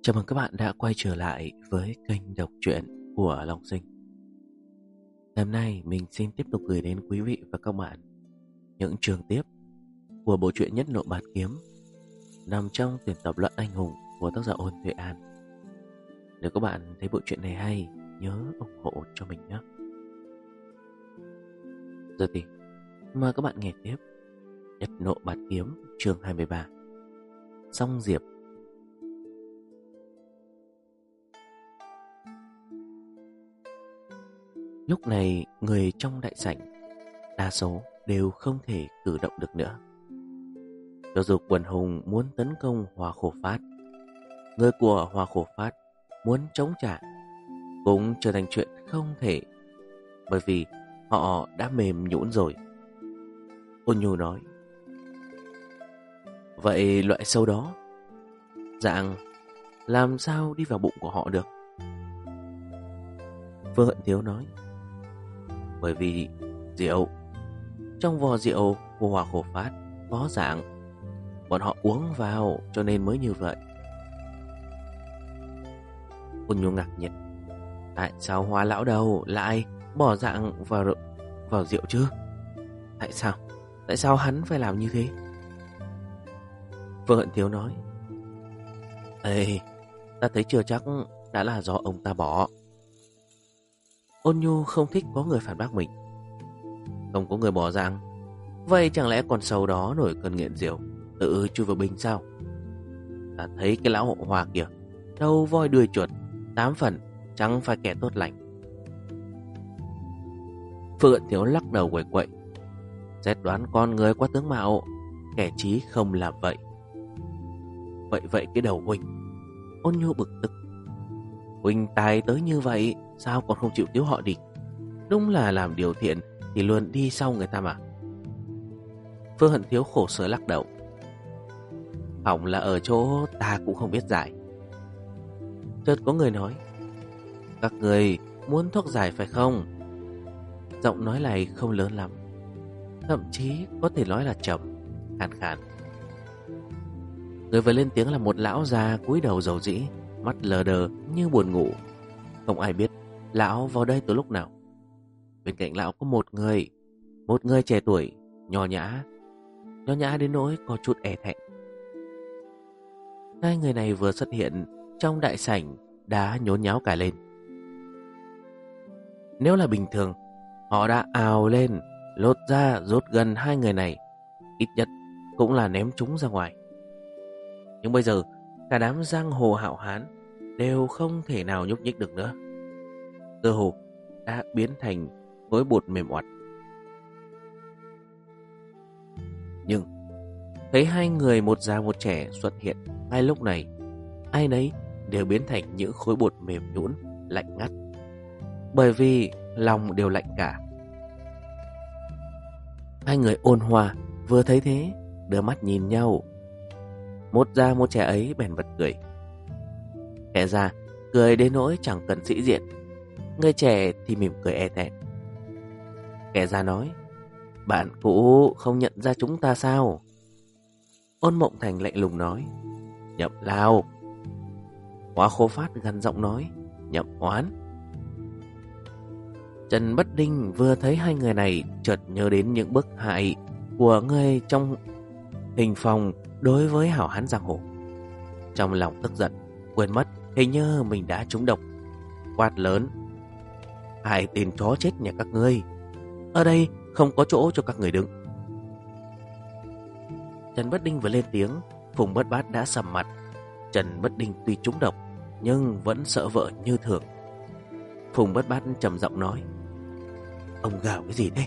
Chào mừng các bạn đã quay trở lại với kênh đọc truyện của Long Sinh. Hôm nay mình xin tiếp tục gửi đến quý vị và các bạn những chương tiếp của bộ truyện Nhất Nộ Bạt Kiếm nằm trong tuyển tập Luận Anh Hùng của tác giả Ôn Tuệ An. Nếu các bạn thấy bộ truyện này hay, nhớ ủng hộ cho mình nhé. Giờ thì mời các bạn nghe tiếp Nhất Nộ Bạt Kiếm chương 23, Song Diệp. Lúc này người trong đại sảnh đa số đều không thể cử động được nữa. Cho dù quần hùng muốn tấn công Hoa Khổ Phát, người của Hoa Khổ Phát muốn chống trả cũng trở thành chuyện không thể, bởi vì họ đã mềm nhũn rồi. Ôn Nhu nói: vậy loại sâu đó dạng làm sao đi vào bụng của họ được? Phương Hận Thiếu nói: bởi vì rượu, trong vò rượu của Hoa Khổ Phát có dạng, bọn họ uống vào cho nên mới như vậy. Ôn Nhu ngạc nhiên: tại sao Hoa lão đầu lại bỏ dạng vào rượu chứ? Tại sao hắn phải làm như thế? Phương Hận Thiếu nói: ê, ta thấy chưa chắc đã là do ông ta bỏ. Ôn Nhu không thích có người phản bác mình. Không có người bỏ dạng, vậy chẳng lẽ con sâu đó nổi cơn nghiện rượu tự chui vào bình sao? Ta thấy cái lão hộ Hoa kìa, đầu voi đuôi chuột, 8 phần chẳng phải kẻ tốt lành. Phương Hận Thiếu lắc đầu quậy quậy: xét đoán con người qua tướng mạo, kẻ trí không làm vậy. Vậy cái đầu huynh. Ôn Nhu bực tức: huynh tài tới như vậy, sao còn không chịu cứu họ đi? Đúng là làm điều thiện thì luôn đi sau người ta mà. Phương Hận Thiếu khổ sở lắc đầu: hỏng là ở chỗ ta cũng không biết giải. Chợt có người nói: các người muốn thuốc giải phải không? Giọng nói này không lớn lắm, thậm chí có thể nói là trầm, khàn khàn. Người vừa lên tiếng là một lão già cúi đầu rầu rĩ, mắt lờ đờ như buồn ngủ. Không ai biết lão vào đây từ lúc nào. Bên cạnh lão có một người trẻ tuổi, nho nhã đến nỗi có chút e thẹn. Hai người này vừa xuất hiện trong đại sảnh đã nhốn nháo cả lên. Nếu là bình thường, họ đã ào lên, lột ra rút gần hai người này, ít nhất cũng là ném chúng ra ngoài. Nhưng bây giờ cả đám giang hồ hảo hán đều không thể nào nhúc nhích được nữa, cơ hồ đã biến thành khối bột mềm oặt. Nhưng thấy hai người một già một trẻ xuất hiện ngay lúc này, ai nấy đều biến thành những khối bột mềm nhũn, lạnh ngắt, bởi vì lòng đều lạnh cả. Hai người ôn hòa vừa thấy thế đưa mắt nhìn nhau. Một già một trẻ ấy bèn bật cười. Kẻ già cười đến nỗi chẳng cần sĩ diện, người trẻ thì mỉm cười e thẹn. Kẻ già nói: bạn cũ không nhận ra chúng ta sao? Ôn Mộng Thành lạnh lùng nói: nhậm lao. Hoa Khổ Phát gằn giọng nói: nhậm oán. Trần Bất Đinh vừa thấy hai người này chợt nhớ đến những bức hại của người trong hình phòng đối với hảo hán giang hồ. Trong lòng tức giận, quên mất hình như mình đã trúng độc, quát lớn: hai tên chó chết nhà các ngươi, ở đây không có chỗ cho các người đứng. Trần Bất Đinh vừa lên tiếng, Phùng Bất Bát đã sầm mặt. Trần Bất Đinh tuy trúng độc nhưng vẫn sợ vợ như thường. Phùng Bất Bát trầm giọng nói: ông gào cái gì thế?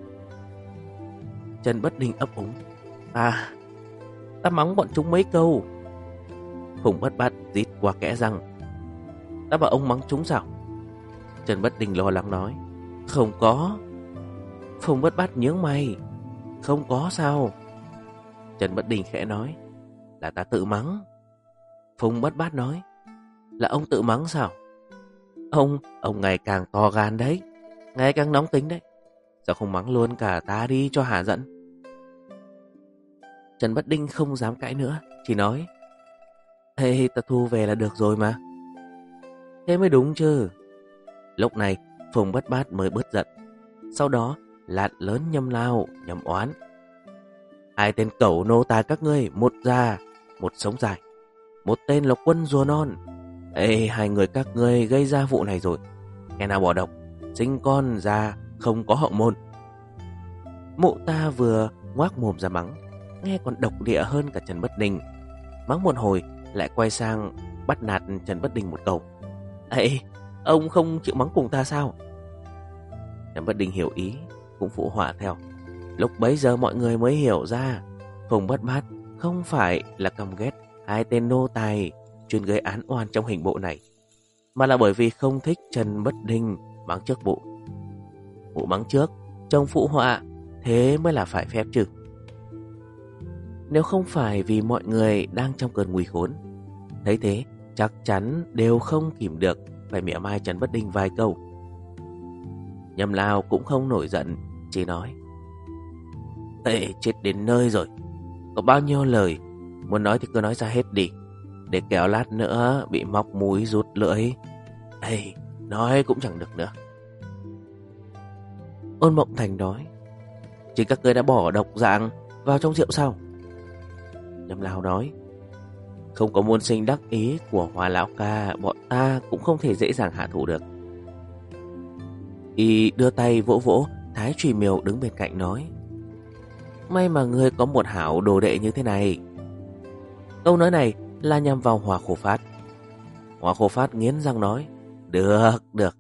Trần Bất Đinh ấp úng: ta mắng bọn chúng mấy câu. Phùng Bất Bát rít qua kẽ răng: ta bảo ông mắng chúng sao? Trần Bất Đinh lo lắng nói: không có. Phùng Bất Bát nhướng mày: không có sao? Trần Bất Đinh khẽ nói: là ta tự mắng. Phùng Bất Bát nói: là ông tự mắng sao? Ông ngày càng to gan đấy, ngày càng nóng tính đấy. Sao không mắng luôn cả ta đi cho hả giận? Trần Bất Đinh không dám cãi nữa, chỉ nói: Hey, ta thu về là được rồi mà. Thế mới đúng chứ. Lúc này Phùng Bất Bát mới bớt giận. Sau đó lạt lớn Nhâm Lao nhằm oán: hai tên cẩu nô tài các ngươi, một già một sống dài, một tên là Quân rùa non. Ê, hai người các ngươi gây ra vụ này rồi. Kẻ nào bỏ độc, sinh con ra không có hậu môn. Mụ ta vừa ngoác mồm ra mắng, nghe còn độc địa hơn cả Trần Bất Đình. Mắng một hồi lại quay sang bắt nạt Trần Bất Đình một câu: Ê, ông không chịu mắng cùng ta sao? Trần Bất Đình hiểu ý, cũng phụ họa theo. Lúc bấy giờ mọi người mới hiểu ra Phùng Bất Bát không phải là căm ghét hai tên nô tài chuyên gây án oan trong hình bộ này, mà là bởi vì không thích Trần Bất Đình mắng trước mụ. Mụ mắng trước, chồng phụ họa, thế mới là phải phép chứ. Nếu không phải vì mọi người đang trong cơn nguy khốn, thấy thế chắc chắn đều không kìm được phải mỉa mai Trần Bất Đình vài câu. Nhâm Lao cũng không nổi giận, chỉ nói: Ê, chết đến nơi rồi. Có bao nhiêu lời muốn nói thì cứ nói ra hết đi, để kẻo lát nữa bị móc múi rút lưỡi. Ê, nói cũng chẳng được nữa. Ôn Mộng Thành nói: Chỉ các ngươi đã bỏ độc dạng vào trong rượu sao? Nhâm Lao nói: Không có môn sinh đắc ý của Hòa lão ca, bọn ta cũng không thể dễ dàng hạ thủ được. Y đưa tay vỗ vỗ Thái Trùy Miều đứng bên cạnh nói: May mà ngươi có một hảo đồ đệ như thế này. Câu nói này là nhằm vào Hòa Khổ Phát. Hòa Khổ Phát nghiến răng nói: Được, được.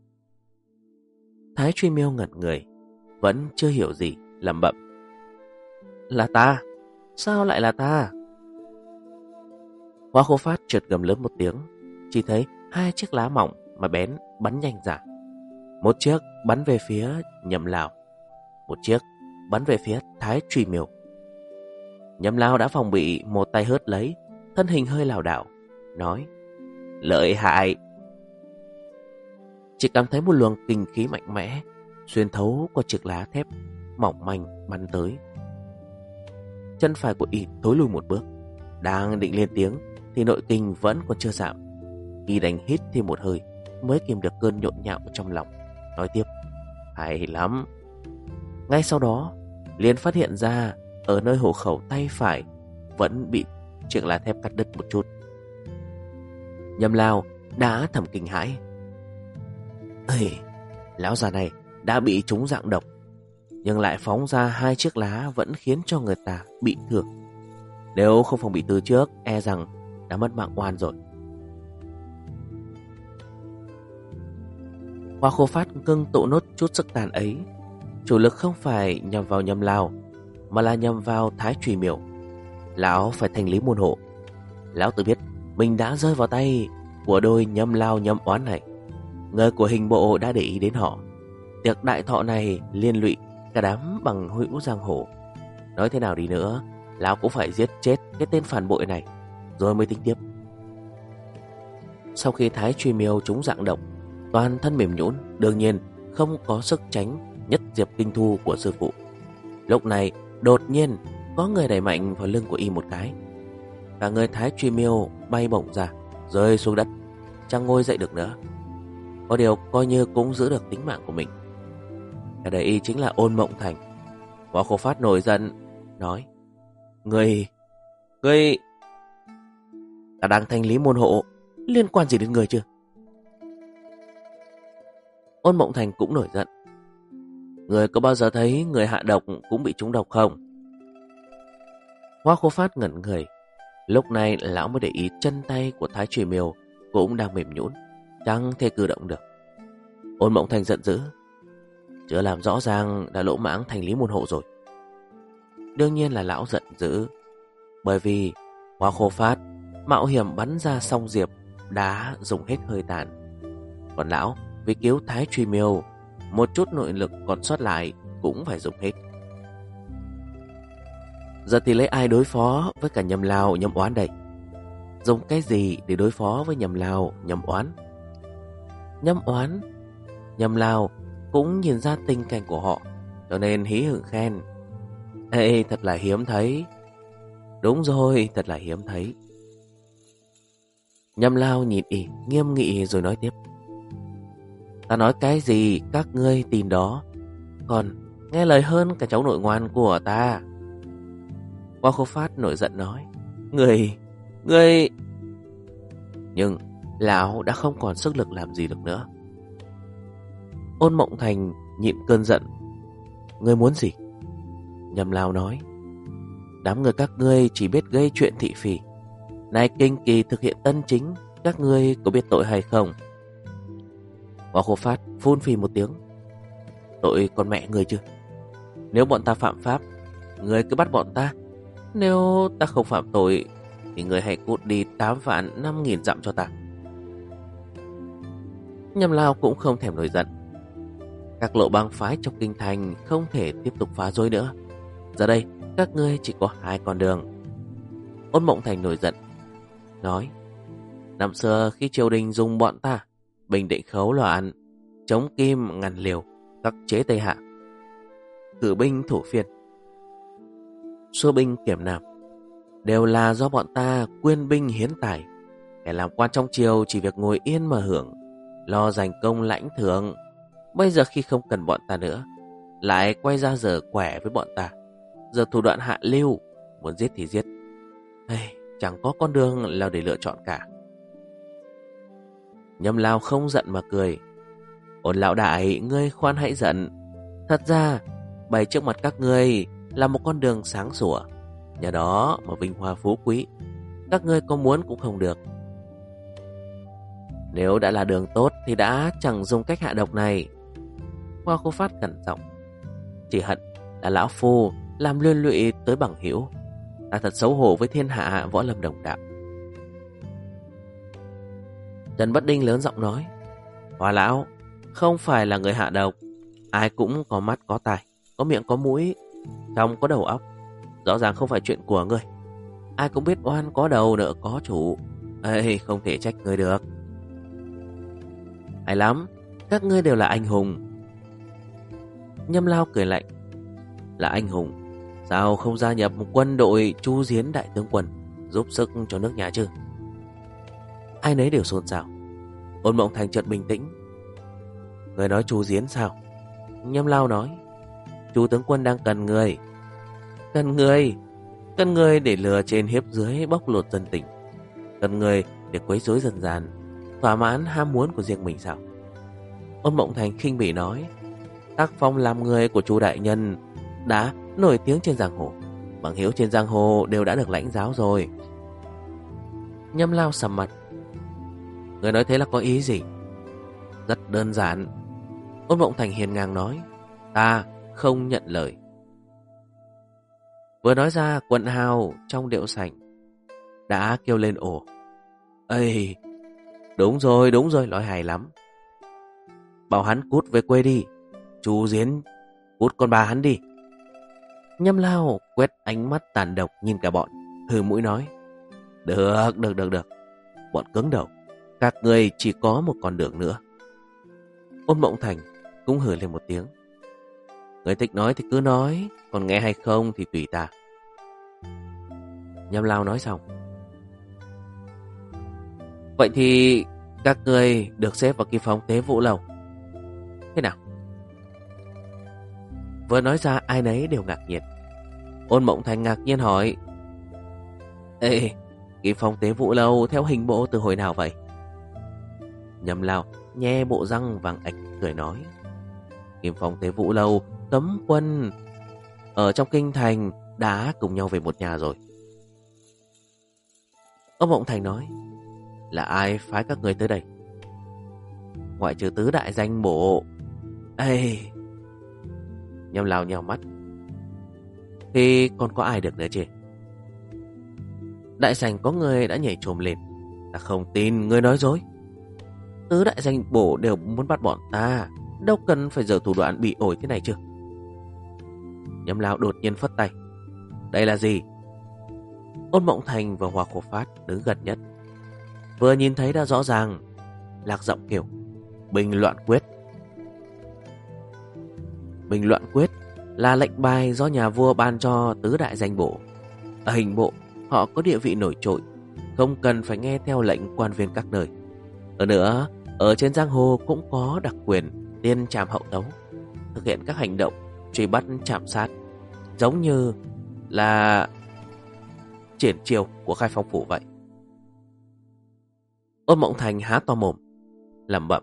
Thái Truy Miêu ngẩn người, vẫn chưa hiểu gì, lẩm bẩm: Là ta? Sao lại là ta? Hòa Khổ Phát chợt gầm lớn một tiếng, chỉ thấy hai chiếc lá mỏng mà bén bắn nhanh ra. Một chiếc bắn về phía Nhâm Lao, một chiếc bắn về phía Thái Truy Miêu. Nhâm Lao đã phòng bị, một tay hớt lấy, thân hình hơi lảo đảo, nói: Lợi hại. Chỉ cảm thấy một luồng kinh khí mạnh mẽ xuyên thấu qua chiếc lá thép mỏng manh bắn tới. Chân phải của y thối lùi một bước, đang định lên tiếng thì nội kinh vẫn còn chưa giảm. Y đành hít thêm một hơi mới kìm được cơn nhộn nhạo trong lòng, nói tiếp: Hay lắm. Ngay sau đó liền phát hiện ra ở nơi hộ khẩu tay phải vẫn bị chiếc lá thép cắt đứt một chút. Nhâm Lao đã thầm kinh hãi: Ê, lão già này đã bị trúng dạng độc, nhưng lại phóng ra hai chiếc lá vẫn khiến cho người ta bị thương. Nếu không phòng bị từ trước, e rằng đã mất mạng oan rồi. Hoa Khô Phát ngưng tụ nốt chút sức tàn ấy, chủ lực không phải nhằm vào Nhâm Lao, mà là nhằm vào Thái Trùy Miểu. Lão phải thanh lý môn hộ. Lão tự biết mình đã rơi vào tay của đôi Nhâm Lao Nhâm Oán này. Người của hình bộ đã để ý đến họ. Tiệc đại thọ này liên lụy cả đám bằng hữu giang hồ. Nói thế nào đi nữa, lão cũng phải giết chết cái tên phản bội này, rồi mới tính tiếp. Sau khi Thái Truy Miêu trúng dạng độc, toàn thân mềm nhũn, đương nhiên không có sức tránh nhất diệp kinh thu của sư phụ. Lúc này đột nhiên có người đẩy mạnh vào lưng của y một cái. Cả người Thái Truy Miêu bay bổng ra, rơi xuống đất, chẳng ngồi dậy được nữa. Có điều coi như cũng giữ được tính mạng của mình. Cả đời y chính là Ôn Mộng Thành. Võ Khổ Phát nổi giận nói: Ngươi ta đang thanh lý môn hộ, liên quan gì đến người chưa? Ôn Mộng Thành cũng nổi giận: Người có bao giờ thấy người hạ độc cũng bị trúng độc không? Hoa Khô Phát ngẩn người. Lúc này lão mới để ý chân tay của Thái Truy Miêu cũng đang mềm nhũn, chẳng thể cử động được. Ôn Mộng Thành giận dữ: Chưa làm rõ ràng đã lỗ mãng thanh lý môn hộ rồi. Đương nhiên là lão giận dữ, bởi vì Hoa Khô Phát mạo hiểm bắn ra song diệp đã dùng hết hơi tàn. Còn lão vì cứu Thái Truy Miêu, một chút nội lực còn sót lại cũng phải dùng hết. Giờ thì lấy ai đối phó với cả Nhâm Lao Nhâm Oán đây? Dùng cái gì để đối phó với Nhâm Lao Nhâm Oán? Nhâm Oán, Nhâm Lao cũng nhìn ra tình cảnh của họ, cho nên hí hửng khen: Ê, thật là hiếm thấy. Đúng rồi, thật là hiếm thấy. Nhâm Lao nhìn y nghiêm nghị rồi nói tiếp. Ta nói cái gì các ngươi tin đó, còn nghe lời hơn cả cháu nội ngoan của ta. Hoa Khô Phát nổi giận nói. Ngươi... Nhưng lão đã không còn sức lực làm gì được nữa. Ôn Mộng Thành nhịn cơn giận. Ngươi muốn gì? Nhâm Lao nói. Đám người các ngươi chỉ biết gây chuyện thị phi. Nay kinh kỳ thực hiện tân chính, các ngươi có biết tội hay không? Hoa Khô Phát phun phì một tiếng. Tội con mẹ ngươi chứ. Nếu bọn ta phạm pháp, ngươi cứ bắt bọn ta. Nếu ta không phạm tội thì ngươi hãy cút đi 8 vạn 5.000 dặm cho ta. Nhâm Lao cũng không thèm nổi giận. Các lộ bang phái trong kinh thành không thể tiếp tục phá rối nữa. Giờ đây các ngươi chỉ có 2 con đường. Ôn Mộng Thành nổi giận nói. Năm xưa khi triều đình dùng bọn ta bình định khấu loạn, chống Kim ngăn Liều, khắc chế Tây Hạ, cử binh thủ phiên, xua binh kiểm Nam, đều là do bọn ta quyên binh hiến tài. Kẻ làm quan trong triều chỉ việc ngồi yên mà hưởng, lo giành công lãnh thưởng. Bây giờ khi không cần bọn ta nữa, lại quay ra giờ quẻ với bọn ta. Giờ thủ đoạn hạ lưu, muốn giết thì giết. Chẳng có con đường nào để lựa chọn cả. Nhâm Lao không giận mà cười. Ôn lão đại, ngươi khoan hãy giận. Thật ra bày trước mặt các ngươi là một con đường sáng sủa, nhờ đó mà vinh hoa phú quý, các ngươi có muốn cũng không được. Nếu đã là đường tốt thì đã chẳng dùng cách hạ độc này. Hoa Khô Phát cẩn giọng. Chỉ hận là lão phu làm liên lụy tới bằng hữu. Ta thật xấu hổ với thiên hạ võ lâm đồng đạo. Trần Bất Đinh lớn giọng nói. Hoa lão không phải là người hạ độc. Ai cũng có mắt có tai, có miệng có mũi, trong có đầu óc. Rõ ràng không phải chuyện của ngươi. Ai cũng biết oan có đầu nợ có chủ. Không thể trách ngươi được. Hay lắm, các ngươi đều là anh hùng. Nhâm Lao cười lạnh. Là anh hùng, sao không gia nhập một quân đội Chu Diến đại tướng quân, giúp sức cho nước nhà chứ? Ai nấy đều xôn xao. Ôn Mộng Thành chợt bình tĩnh. Người nói Chu Diến sao? Nhâm Lao nói. Chu tướng quân đang cần người. Cần người để lừa trên hiếp dưới, bóc lột dân tình. Cần người để quấy rối dân gian, thỏa mãn ham muốn của riêng mình sao? Ôn Mộng Thành khinh bỉ nói. Tác phong làm người của Chu đại nhân đã nổi tiếng trên giang hồ, bằng hữu trên giang hồ đều đã được lãnh giáo rồi. Nhâm Lao sầm mặt. Người nói thế là có ý gì? Rất đơn giản. Ôn Mộng Thành hiền ngang nói. Ta không nhận lời. Vừa nói ra, quận hào trong điệu sảnh đã kêu lên ồ. Ây, đúng rồi, nói hay lắm. Bảo hắn cút về quê đi. Chu Diến cút con bà hắn đi. Nhâm Lao quét ánh mắt tàn độc nhìn cả bọn, hừ mũi nói. Được. Bọn cứng đầu, các người chỉ có một con đường nữa. Ôn Mộng Thành cũng hừ lên một tiếng. Người thích nói thì cứ nói, còn nghe hay không thì tùy ta. Nhâm Lao nói xong. Vậy thì các người được xếp vào Kim Phong Tế Vũ Lầu. Thế nào? Vừa nói ra ai nấy đều ngạc nhiên. Ôn Mộng Thành ngạc nhiên hỏi. Ê, Kim Phong Tế Vũ Lâu theo hình bộ từ hồi nào vậy? Nhâm Lao nhe bộ răng vàng ạch cười nói. Kim Phong Tế Vũ Lâu cấm quân ở trong kinh thành đã cùng nhau về một nhà rồi. Ông Mộng Thành nói. Là ai phái các người tới đây? Ngoại trừ tứ đại danh bộ. Nhâm Lao nhào mắt. Thì còn có ai được nữa chứ? Đại sảnh có người đã nhảy trồm lên. Ta không tin ngươi nói dối. Tứ đại danh bộ đều muốn bắt bọn ta, đâu cần phải giở thủ đoạn bị ổi thế này chứ. Nhâm Lao đột nhiên phất tay. Đây là gì? Ôn Mộng Thành và Hoa Khổ Phát đứng gần nhất, vừa nhìn thấy đã rõ ràng. Lạc giọng kêu. Bình loạn quyết. Bình loạn quyết là lệnh bài do nhà vua ban cho tứ đại danh bộ. Ở hình bộ họ có địa vị nổi trội, không cần phải nghe theo lệnh quan viên các nơi. Hơn nữa, ở trên giang hồ cũng có đặc quyền tiên trảm hậu tấu, thực hiện các hành động truy bắt trảm sát, giống như là triển chiêu của Khai Phong phủ vậy. Ôn Mộng Thành há to mồm, lẩm bẩm: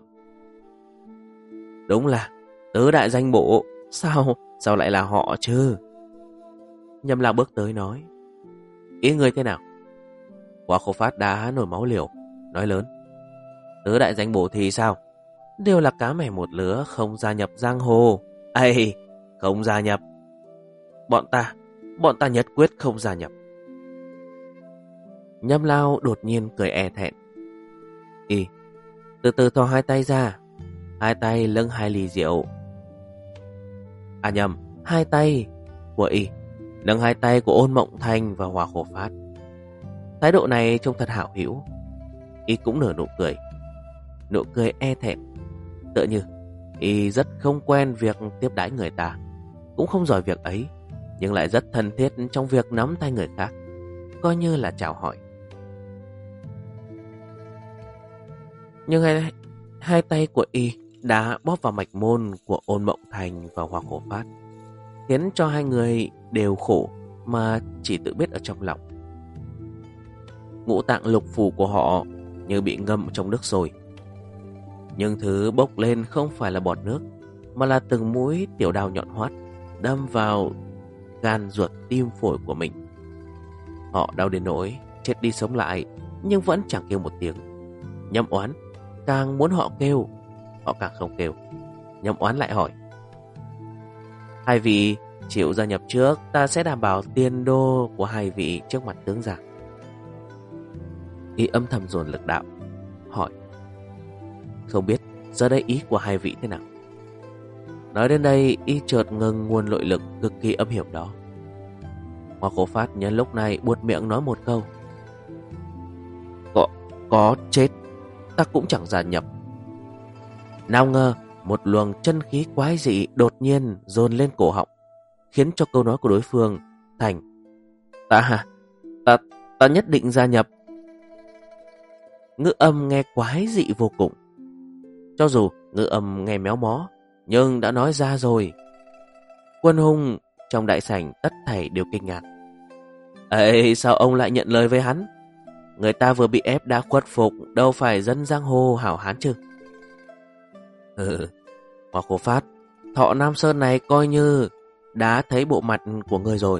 đúng là tứ đại danh bộ, sao lại là họ chứ? Nhâm Lang bước tới nói: ý ngươi thế nào? Hoa Khô Phát đã nổi máu liều, nói lớn: tứ đại danh bộ thì sao? Đều là cá mè một lứa, không gia nhập giang hồ. Ây, không gia nhập. Bọn ta nhất quyết không gia nhập. Nhâm Lao đột nhiên cười e thẹn. Từ từ thò hai tay ra, hai tay lưng hai ly rượu. À nhầm, hai tay của nâng hai tay của Ôn Mộng Thành và Hoa Khô Phát. Thái độ này trông thật hảo hữu. Cũng nở nụ cười e thẹn, tựa như rất không quen việc tiếp đãi người ta, cũng không giỏi việc ấy, nhưng lại rất thân thiết trong việc nắm tay người khác, coi như là chào hỏi. Nhưng hai tay của đã bóp vào mạch môn của Ôn Mộng Thành và Hoa Khô Phát, khiến cho hai người đều khổ mà chỉ tự biết ở trong lòng. Ngũ tạng lục phủ của họ như bị ngâm trong nước sôi, nhưng thứ bốc lên không phải là bọt nước, mà là từng mũi tiểu đao nhọn hoắt đâm vào gan ruột tim phổi của mình. Họ đau đến nỗi chết đi sống lại, nhưng vẫn chẳng kêu một tiếng. Nhâm Oán càng muốn họ kêu, họ càng không kêu. Nhâm Oán lại hỏi: hai vị chịu gia nhập trước, ta sẽ đảm bảo tiền đô của hai vị trước mặt tướng già. Âm thầm dồn lực đạo, hỏi: không biết giờ đây ý của hai vị thế nào? Nói đến đây, chợt ngừng nguồn nội lực cực kỳ âm hiểm đó. Hoa Khô Phát nhân lúc này buột miệng nói một câu: Có chết ta cũng chẳng gia nhập. Nào ngờ một luồng chân khí quái dị đột nhiên dồn lên cổ họng, khiến cho câu nói của đối phương thành: Ta nhất định gia nhập. Ngữ âm nghe quái dị vô cùng. Cho dù ngữ âm nghe méo mó, nhưng đã nói ra rồi. Quân hùng trong đại sảnh tất thảy đều kinh ngạc. Ấy, sao ông lại nhận lời với hắn? Người ta vừa bị ép đã khuất phục, đâu phải dân giang hồ hảo hán chứ. Hoa Khô Phát, Thọ Nam Sơn này coi như đã thấy bộ mặt của người rồi.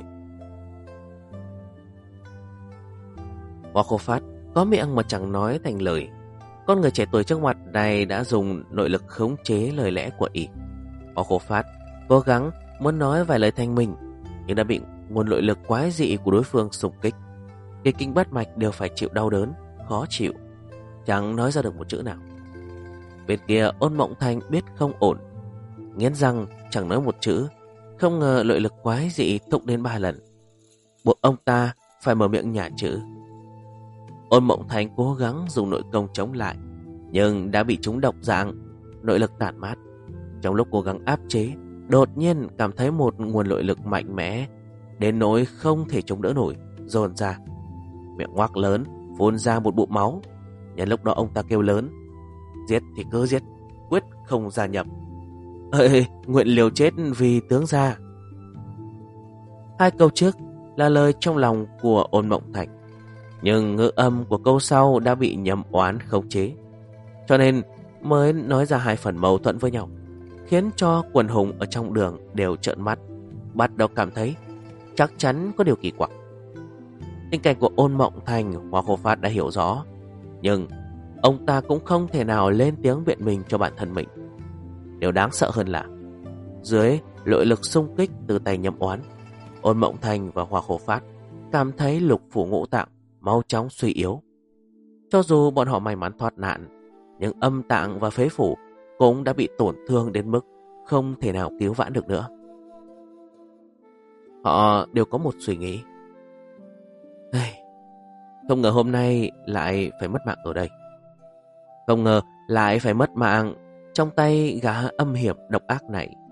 Hoa Khô Phát có miệng mà chẳng nói thành lời. Con người trẻ tuổi trước mặt này đã dùng nội lực khống chế lời lẽ của Hoa Khô Phát cố gắng muốn nói vài lời thanh minh, nhưng đã bị nguồn nội lực quái dị của đối phương xung kích. Cái kinh bát mạch đều phải chịu đau đớn, khó chịu, chẳng nói ra được một chữ nào. Bên kia Ôn Mộng Thành biết không ổn, nghiến răng chẳng nói một chữ. Không ngờ nội lực quái dị thúc đến 3 lần, buộc ông ta phải mở miệng nhả chữ. Ôn Mộng Thành cố gắng dùng nội công chống lại, nhưng đã bị trúng độc dạng, nội lực tản mát. Trong lúc cố gắng áp chế, đột nhiên cảm thấy một nguồn nội lực mạnh mẽ đến nỗi không thể chống đỡ nổi, dồn ra. Miệng ngoác lớn, phun ra một bụng máu. Nhân lúc đó ông ta kêu lớn: giết thì cứ giết, quyết không gia nhập. Nguyện liều chết vì tướng gia. Hai câu trước là lời trong lòng của Ôn Mộng Thành, nhưng ngữ âm của câu sau đã bị Nhâm Oán khống chế, cho nên mới nói ra hai phần mâu thuẫn với nhau, khiến cho quần hùng ở trong đường đều trợn mắt, bắt đầu cảm thấy chắc chắn có điều kỳ quặc. Tình cảnh của Ôn Mộng Thành, Hoa Khô Phát đã hiểu rõ, nhưng ông ta cũng không thể nào lên tiếng biện minh cho bản thân mình. Điều đáng sợ hơn là dưới nội lực xung kích từ tay Nhâm Oán, Ôn Mộng Thành và Hoa Khô Phát cảm thấy lục phủ ngũ tạng mau chóng suy yếu. Cho dù bọn họ may mắn thoát nạn, nhưng âm tạng và phế phủ cũng đã bị tổn thương đến mức không thể nào cứu vãn được nữa. Họ đều có một suy nghĩ: không ngờ hôm nay lại phải mất mạng ở đây. Không ngờ lại phải mất mạng trong tay gã âm hiểm độc ác này.